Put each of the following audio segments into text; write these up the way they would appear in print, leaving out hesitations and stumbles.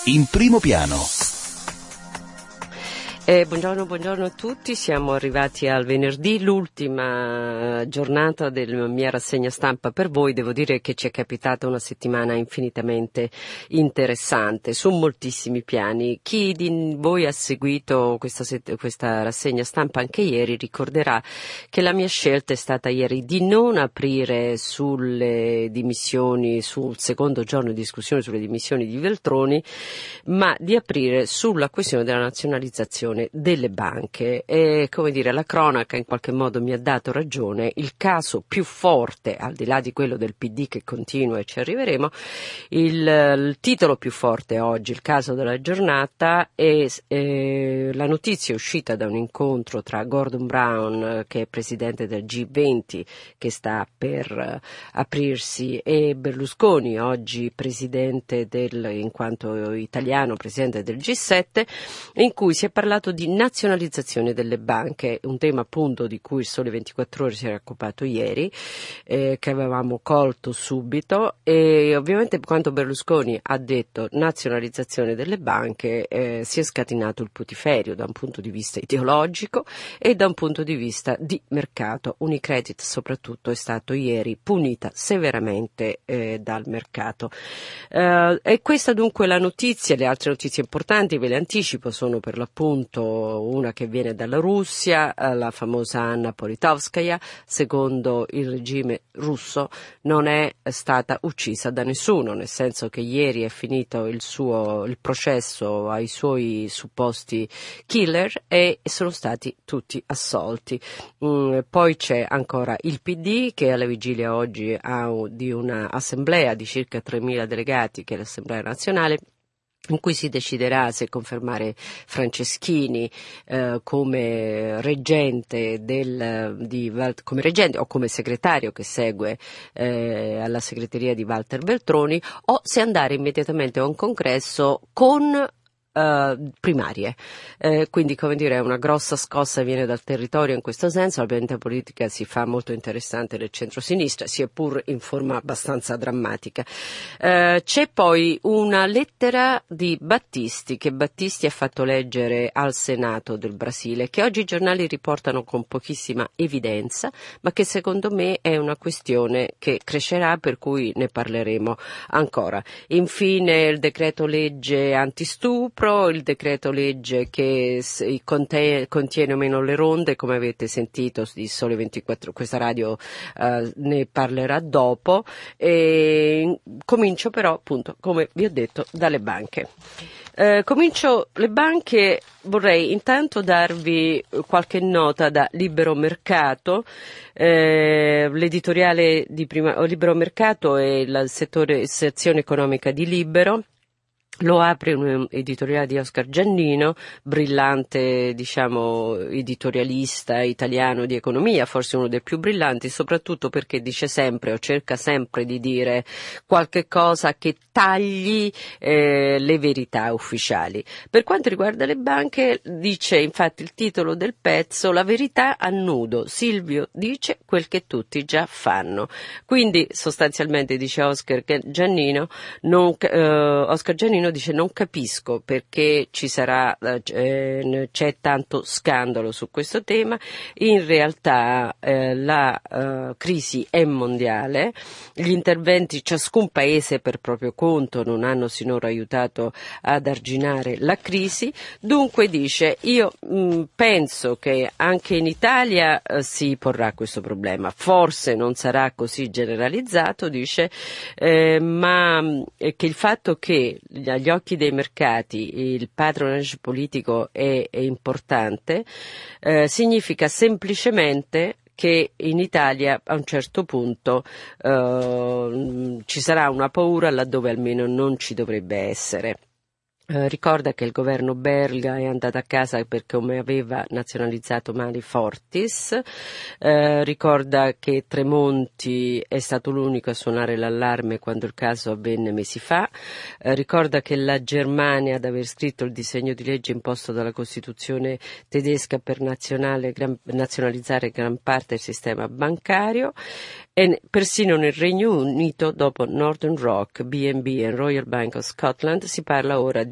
In primo piano. Buongiorno a tutti, siamo arrivati al venerdì, l'ultima giornata della mia rassegna stampa per voi. Devo dire che ci è capitata una settimana infinitamente interessante su moltissimi piani. Chi di voi ha seguito questa rassegna stampa anche ieri ricorderà che la mia scelta è stata ieri di non aprire sulle dimissioni, sul secondo giorno di discussione sulle dimissioni di Veltroni, ma di aprire sulla questione della nazionalizzazione delle banche. E, come dire, la cronaca in qualche modo mi ha dato ragione. Il caso più forte, al di là di quello del PD che continua e ci arriveremo, il titolo più forte oggi, il caso della giornata, è la notizia uscita da un incontro tra Gordon Brown, che è presidente del G20 che sta per aprirsi, e Berlusconi, oggi presidente in quanto italiano, presidente del G7, in cui si è parlato di nazionalizzazione delle banche, un tema appunto di cui il Sole 24 Ore si era occupato ieri, che avevamo colto subito. E ovviamente quando Berlusconi ha detto nazionalizzazione delle banche si è scatinato il putiferio da un punto di vista ideologico e da un punto di vista di mercato. Unicredit soprattutto è stato ieri punita severamente dal mercato. E questa dunque la notizia. Le altre notizie importanti ve le anticipo, sono per l'appunto una che viene dalla Russia, la famosa Anna Politkovskaya, secondo il regime russo non è stata uccisa da nessuno, nel senso che ieri è finito il processo ai suoi supposti killer e sono stati tutti assolti. Poi c'è ancora il PD, che alla vigilia oggi di una assemblea di circa 3.000 delegati, che è l'Assemblea nazionale, in cui si deciderà se confermare Franceschini come reggente come reggente o come segretario che segue alla segreteria di Walter Veltroni, o se andare immediatamente a un congresso con primarie. Quindi, come dire, una grossa scossa viene dal territorio in questo senso. La pianeta politica si fa molto interessante nel centro-sinistra, sia pur in forma abbastanza drammatica. C'è poi una lettera di Battisti, che Battisti ha fatto leggere al Senato del Brasile, che oggi i giornali riportano con pochissima evidenza, ma che secondo me è una questione che crescerà, per cui ne parleremo ancora. Infine il decreto legge antistupro, il decreto legge che contiene o meno le ronde, come avete sentito di Sole 24, questa radio ne parlerà dopo. E comincio però appunto, come vi ho detto, dalle banche. Comincio le banche. Vorrei intanto darvi qualche nota da Libero Mercato. L'editoriale di Libero Mercato è la sezione economica di Libero. Lo apre un editoriale di Oscar Giannino, brillante, editorialista italiano di economia, forse uno dei più brillanti, soprattutto perché dice sempre o cerca sempre di dire qualche cosa che tagli le verità ufficiali. Per quanto riguarda le banche, dice infatti il titolo del pezzo: la verità a nudo, Silvio dice quel che tutti già fanno. Quindi sostanzialmente, dice Oscar Giannino, dice: non capisco perché c'è tanto scandalo su questo tema. In realtà la crisi è mondiale, gli interventi ciascun paese per proprio conto non hanno sinora aiutato ad arginare la crisi. Dunque dice: io penso che anche in Italia si porrà questo problema, forse non sarà così generalizzato, dice, ma che il fatto che agli occhi dei mercati il patronage politico è importante, significa semplicemente che in Italia a un certo punto ci sarà una paura laddove almeno non ci dovrebbe essere. Ricorda che il governo belga è andato a casa perché come aveva nazionalizzato Mali Fortis, ricorda che Tremonti è stato l'unico a suonare l'allarme quando il caso avvenne mesi fa, ricorda che la Germania, ad aver scritto il disegno di legge imposto dalla Costituzione tedesca per nazionalizzare gran parte del sistema bancario, e persino nel Regno Unito, dopo Northern Rock, BNP e Royal Bank of Scotland, si parla ora di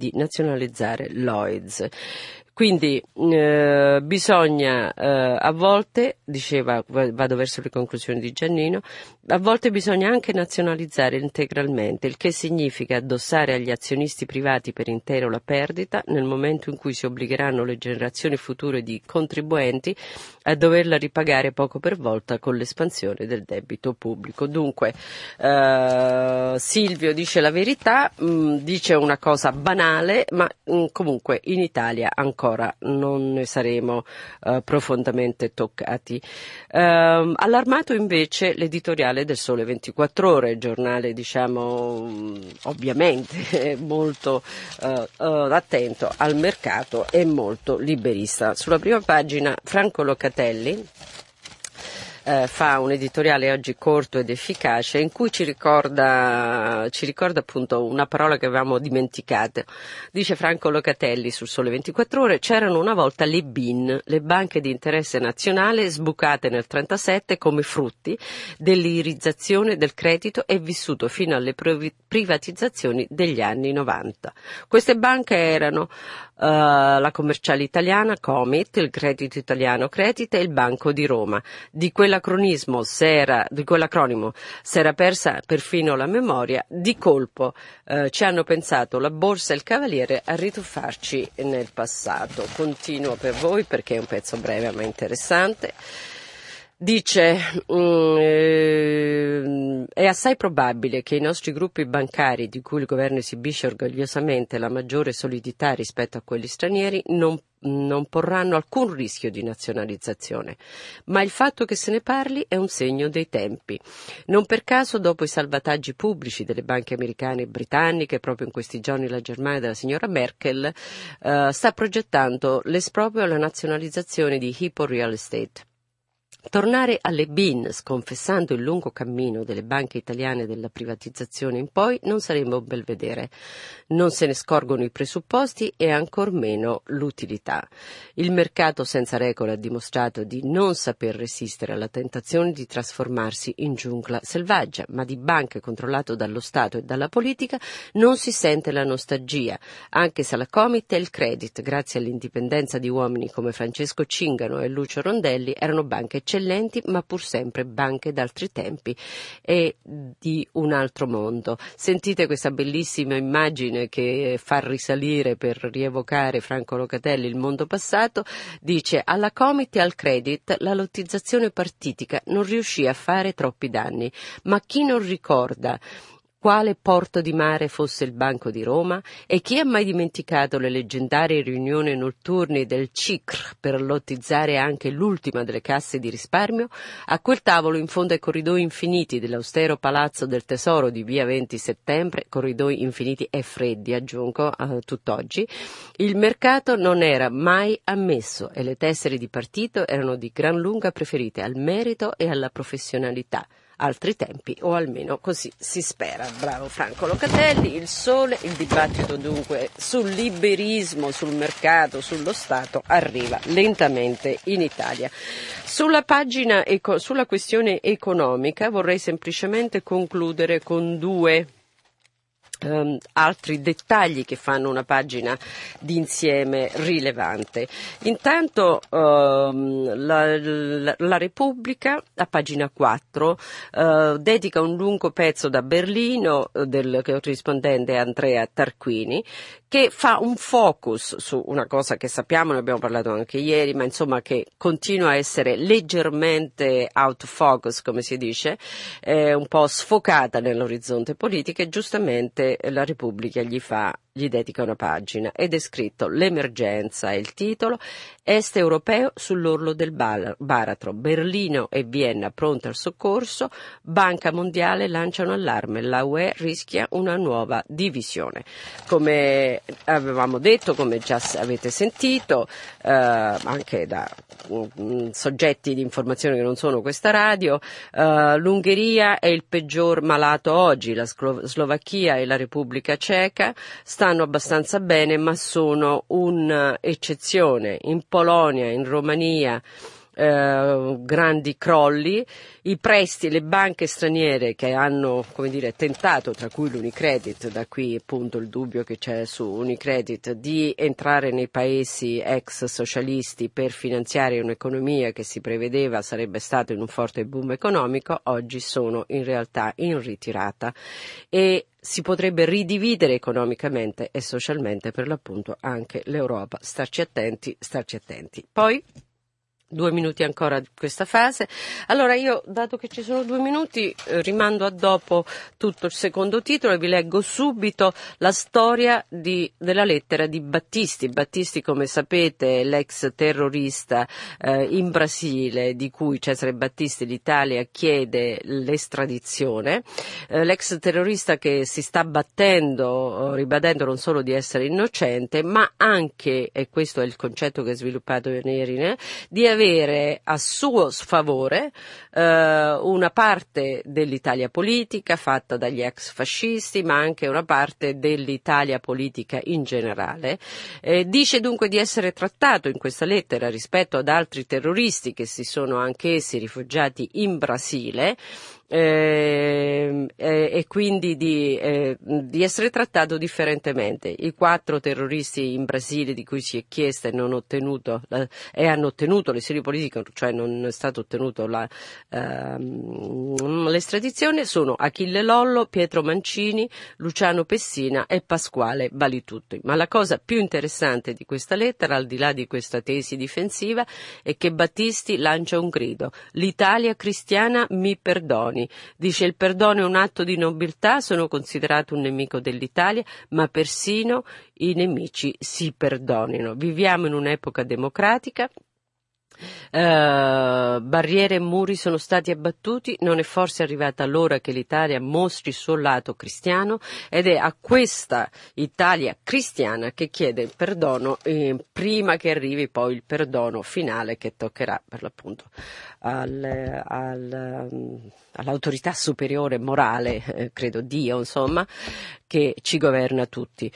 di nazionalizzare Lloyds. Quindi bisogna a volte, diceva, vado verso le conclusioni di Giannino, a volte bisogna anche nazionalizzare integralmente, il che significa addossare agli azionisti privati per intero la perdita nel momento in cui si obbligheranno le generazioni future di contribuenti a doverla ripagare poco per volta con l'espansione del debito pubblico. Dunque Silvio dice la verità, dice una cosa banale, ma comunque in Italia ancora non ne saremo profondamente toccati. Allarmato invece l'editoriale del Sole 24 Ore, giornale diciamo ovviamente molto attento al mercato e molto liberista. Sulla prima pagina Franco Locatelli fa un editoriale oggi corto ed efficace in cui ci ricorda appunto una parola che avevamo dimenticato. Dice Franco Locatelli sul Sole 24 Ore: c'erano una volta le BIN, le banche di interesse nazionale, sbucate nel 1937 come frutti dell'irizzazione del credito e vissuto fino alle privatizzazioni degli anni 90. Queste banche erano la Commerciale Italiana Comit, il Credito Italiano Credit e il Banco di Roma. Di quell'acronimo s'era persa perfino la memoria. Di colpo ci hanno pensato la Borsa e il Cavaliere a rituffarci nel passato. Continuo per voi perché è un pezzo breve ma interessante. Dice, è assai probabile che i nostri gruppi bancari, di cui il governo esibisce orgogliosamente la maggiore solidità rispetto a quelli stranieri, non porranno alcun rischio di nazionalizzazione, ma il fatto che se ne parli è un segno dei tempi. Non per caso, dopo i salvataggi pubblici delle banche americane e britanniche, proprio in questi giorni la Germania della signora Merkel sta progettando l'esproprio e la nazionalizzazione di Hypo Real Estate. Tornare alle BIN, sconfessando il lungo cammino delle banche italiane della privatizzazione in poi, non sarebbe un bel vedere. Non se ne scorgono i presupposti e ancor meno l'utilità. Il mercato senza regole ha dimostrato di non saper resistere alla tentazione di trasformarsi in giungla selvaggia, ma di banche controllate dallo Stato e dalla politica non si sente la nostalgia, anche se la Comit e il Credit, grazie all'indipendenza di uomini come Francesco Cingano e Lucio Rondelli, erano banche eccellenti, ma pur sempre banche d'altri tempi e di un altro mondo. Sentite questa bellissima immagine che fa risalire, per rievocare Franco Locatelli, il mondo passato. Dice: alla Comit e al Credit la lottizzazione partitica non riuscì a fare troppi danni, ma chi non ricorda quale porto di mare fosse il Banco di Roma? E chi ha mai dimenticato le leggendarie riunioni notturne del CICR per lottizzare anche l'ultima delle casse di risparmio? A quel tavolo, in fondo ai corridoi infiniti dell'austero Palazzo del Tesoro di via 20 Settembre, corridoi infiniti e freddi, aggiungo, tutt'oggi, il mercato non era mai ammesso e le tessere di partito erano di gran lunga preferite al merito e alla professionalità. Altri tempi, o almeno così si spera. Bravo Franco Locatelli. Il Sole, il dibattito dunque sul liberismo, sul mercato, sullo Stato arriva lentamente in Italia. Sulla pagina sulla questione economica vorrei semplicemente concludere con due altri dettagli che fanno una pagina d'insieme rilevante. Intanto la Repubblica, a pagina 4, dedica un lungo pezzo da Berlino del corrispondente Andrea Tarquini, che fa un focus su una cosa che sappiamo, ne abbiamo parlato anche ieri, ma insomma che continua a essere leggermente out of focus, come si dice, un po' sfocata nell'orizzonte politico, e giustamente la Repubblica gli dedica una pagina ed è scritto: l'emergenza è il titolo, est europeo sull'orlo del baratro, Berlino e Vienna pronte al soccorso, Banca Mondiale lancia un allarme, la UE rischia una nuova divisione. Come avevamo detto, come già avete sentito anche da soggetti di informazione che non sono questa radio, l'Ungheria è il peggior malato oggi, la Slovacchia e la Repubblica Ceca stanno abbastanza bene, ma sono un'eccezione. In Polonia, in Romania grandi crolli, i prestiti, le banche straniere che hanno, come dire, tentato, tra cui l'Unicredit, da qui appunto il dubbio che c'è su Unicredit, di entrare nei paesi ex socialisti per finanziare un'economia che si prevedeva sarebbe stato in un forte boom economico, oggi sono in realtà in ritirata e si potrebbe ridividere economicamente e socialmente per l'appunto anche l'Europa. Starci attenti, starci attenti. Poi 2 minuti ancora di questa fase. Allora io, dato che ci sono 2 minuti, rimando a dopo tutto il secondo titolo e vi leggo subito la storia della lettera di Battisti. Battisti, come sapete, è l'ex terrorista in Brasile, di cui Cesare Battisti l'Italia chiede l'estradizione. L'ex terrorista che si sta battendo, ribadendo non solo di essere innocente, ma anche, e questo è il concetto che ha sviluppato Nerine, di avere a suo sfavore una parte dell'Italia politica fatta dagli ex fascisti, ma anche una parte dell'Italia politica in generale. Dice dunque di essere trattato in questa lettera rispetto ad altri terroristi che si sono anch'essi rifugiati in Brasile, e quindi di essere trattato differentemente. I 4 terroristi in Brasile di cui si è chiesta e hanno ottenuto l'esilio politico, cioè non è stato ottenuto l'estradizione, sono Achille Lollo, Pietro Mancini, Luciano Pessina e Pasquale Balitutti. Ma la cosa più interessante di questa lettera, al di là di questa tesi difensiva, è che Battisti lancia un grido: l'Italia cristiana mi perdoni. Dice: il perdono è un atto di nobiltà, sono considerato un nemico dell'Italia, ma persino i nemici si perdonino. Viviamo in un'epoca democratica. Barriere e muri sono stati abbattuti, non è forse arrivata l'ora che l'Italia mostri il suo lato cristiano, ed è a questa Italia cristiana che chiede perdono prima che arrivi poi il perdono finale che toccherà per l'appunto all'autorità superiore morale, credo Dio, insomma, che ci governa tutti.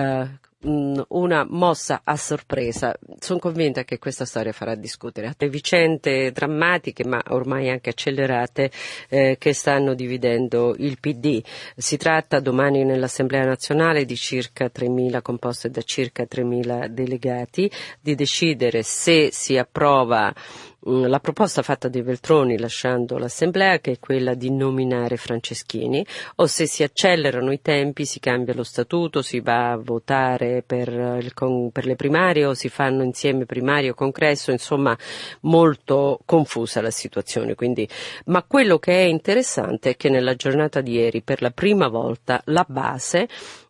Una mossa a sorpresa. Sono convinta che questa storia farà discutere. Le vicende drammatiche, ma ormai anche accelerate, che stanno dividendo il PD. Si tratta domani nell'Assemblea nazionale di circa 3.000, composte da circa 3.000 delegati, di decidere se si approva la proposta fatta dai Veltroni lasciando l'Assemblea, che è quella di nominare Franceschini, o se si accelerano i tempi, si cambia lo statuto, si va a votare per le primarie o si fanno insieme primarie o congresso, insomma molto confusa la situazione. Quindi, ma quello che è interessante è che nella giornata di ieri per la prima volta la base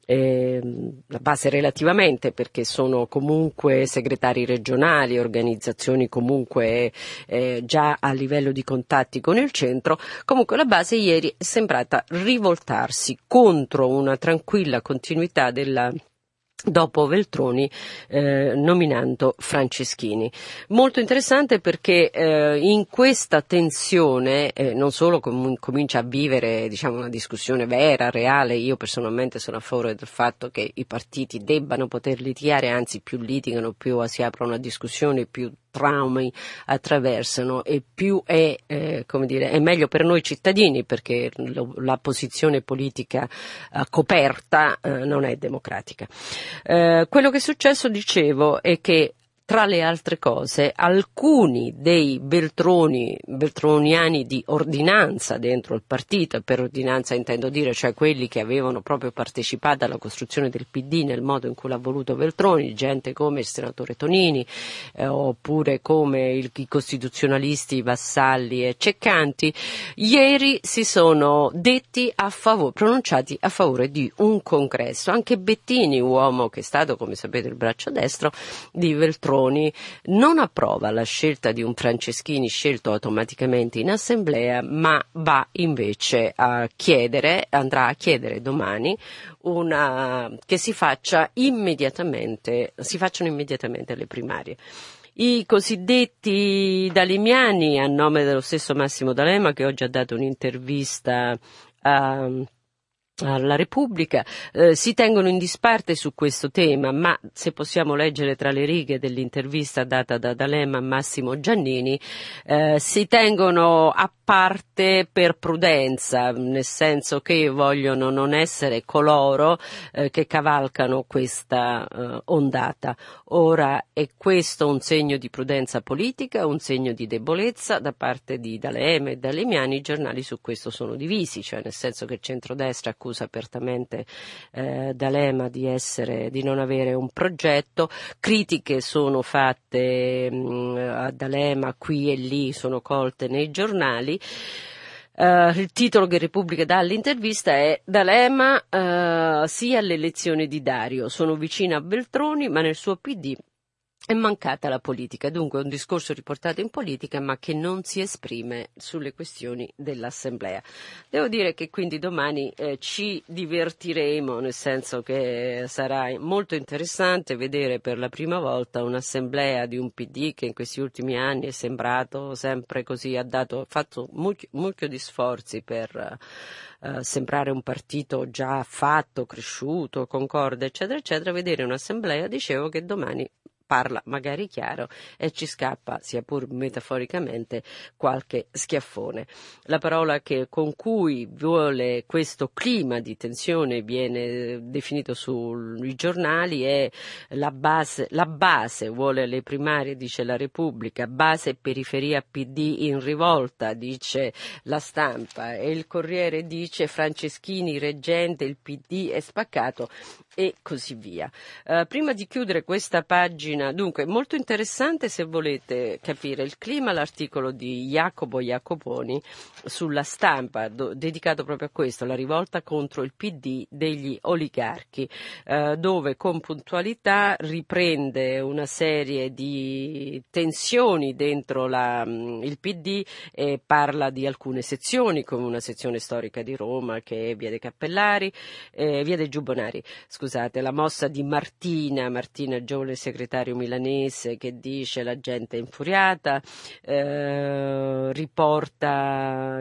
relativamente, perché sono comunque segretari regionali, organizzazioni comunque già a livello di contatti con il centro, comunque la base ieri è sembrata rivoltarsi contro una tranquilla continuità dopo Veltroni nominando Franceschini. Molto interessante perché in questa tensione non solo comincia a vivere, diciamo, una discussione vera, reale. Io personalmente sono a favore del fatto che i partiti debbano poter litigare, anzi più litigano, più si apre una discussione, più traumi attraversano e più è meglio per noi cittadini, perché la posizione politica coperta non è democratica. Quello che è successo, dicevo, è che tra le altre cose alcuni dei veltroniani di ordinanza dentro il partito, e per ordinanza intendo dire cioè quelli che avevano proprio partecipato alla costruzione del PD nel modo in cui l'ha voluto Veltroni, gente come il senatore Tonini oppure come i costituzionalisti Vassalli e Ceccanti, ieri si sono pronunciati a favore di un congresso. Anche Bettini, uomo che è stato, come sapete, il braccio destro di Veltroni, non approva la scelta di un Franceschini scelto automaticamente in assemblea, ma va invece andrà a chiedere domani che si facciano immediatamente le primarie. I cosiddetti dalemiani, a nome dello stesso Massimo D'Alema, che oggi ha dato un'intervista alla Repubblica, si tengono in disparte su questo tema, ma se possiamo leggere tra le righe dell'intervista data da D'Alema a Massimo Giannini, si tengono a parte per prudenza, nel senso che vogliono non essere coloro che cavalcano questa ondata. Ora, è questo un segno di prudenza politica, un segno di debolezza da parte di D'Alema e Dalemiani? I giornali su questo sono divisi, cioè nel senso che il centrodestra accusa apertamente D'Alema di non avere un progetto, critiche sono fatte a D'Alema qui e lì, sono colte nei giornali. Il titolo che Repubblica dà all'intervista è D'Alema sì alle elezioni di Dario, sono vicino a Veltroni ma nel suo PD è mancata la politica, dunque un discorso riportato in politica ma che non si esprime sulle questioni dell'Assemblea. Devo dire che quindi domani ci divertiremo, nel senso che sarà molto interessante vedere per la prima volta un'Assemblea di un PD che in questi ultimi anni è sembrato sempre così, ha fatto mucchio di sforzi per sembrare un partito già fatto, cresciuto, concorde, eccetera, eccetera, vedere un'assemblea, dicevo, che domani parla magari chiaro e ci scappa, sia pur metaforicamente, qualche schiaffone. La parola con cui vuole questo clima di tensione viene definito sui giornali è la base vuole le primarie, dice la Repubblica, base e periferia PD in rivolta, dice La Stampa, e il Corriere dice Franceschini reggente, il PD è spaccato e così via. Prima di chiudere questa pagina, dunque molto interessante se volete capire il clima, l'articolo di Jacopo Jacoponi sulla Stampa, dedicato proprio a questo, la rivolta contro il PD degli oligarchi, dove con puntualità riprende una serie di tensioni dentro il PD e parla di alcune sezioni, come una sezione storica di Roma che è Via dei Cappellari, Via dei Giubbonari, scusate, la mossa di Martina, giovane segretario milanese, che dice la gente è infuriata, riporta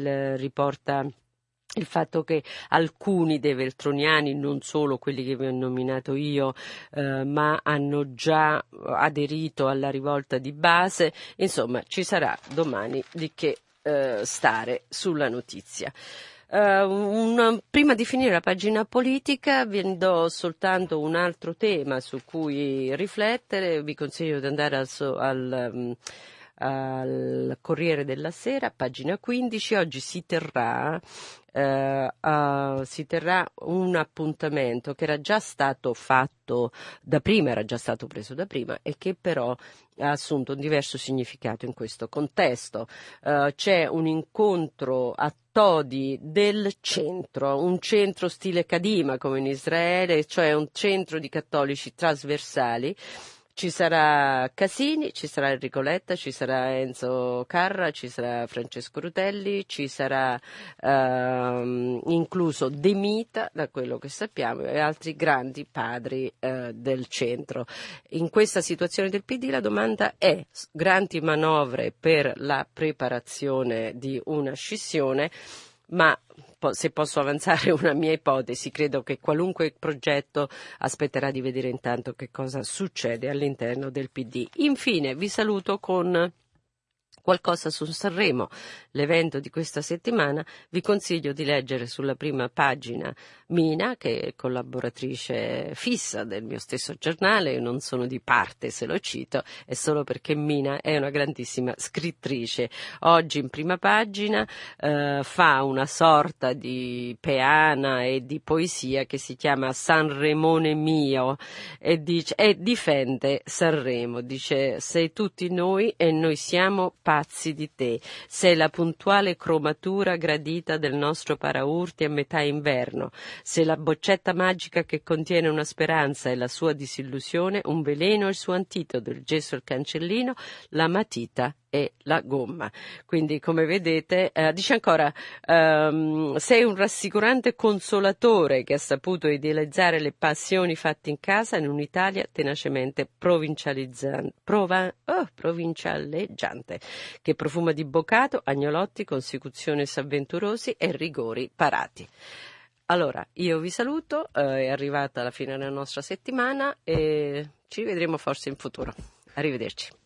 il fatto che alcuni dei veltroniani, non solo quelli che vi ho nominato io, ma hanno già aderito alla rivolta di base. Insomma, ci sarà domani di che stare sulla notizia. Prima di finire la pagina politica vi do soltanto un altro tema su cui riflettere. Vi consiglio di andare al Corriere della Sera, pagina 15. Oggi si terrà un appuntamento che era già stato fatto da prima, era già stato preso da prima e che però ha assunto un diverso significato in questo contesto. C'è un incontro a Todi del centro, un centro stile Kadima come in Israele, cioè un centro di cattolici trasversali. Ci sarà Casini, ci sarà Enrico Letta, ci sarà Enzo Carra, ci sarà Francesco Rutelli, ci sarà incluso De Mita, da quello che sappiamo, e altri grandi padri del centro. In questa situazione del PD la domanda è: grandi manovre per la preparazione di una scissione, ma se posso avanzare una mia ipotesi, credo che qualunque progetto aspetterà di vedere intanto che cosa succede all'interno del PD. Infine vi saluto con qualcosa su Sanremo, l'evento di questa settimana. Vi consiglio di leggere sulla prima pagina Mina, che è collaboratrice fissa del mio stesso giornale. Io non sono di parte se lo cito, è solo perché Mina è una grandissima scrittrice. Oggi in prima pagina fa una sorta di peana e di poesia che si chiama Sanremone mio e difende Sanremo, dice: sei tutti noi e noi siamo pazzi di te, sei la puntuale cromatura gradita del nostro paraurti a metà inverno, sei la boccetta magica che contiene una speranza e la sua disillusione, un veleno e il suo antidoto, il gesso e il cancellino, la matita e la gomma. Quindi, come vedete, dice ancora: sei un rassicurante consolatore che ha saputo idealizzare le passioni fatte in casa in un'Italia tenacemente provincialeggiante, che profuma di bocato, agnolotti, consecuzioni savventurosi e rigori parati. Allora, io vi saluto, è arrivata la fine della nostra settimana e ci vedremo forse in futuro. Arrivederci.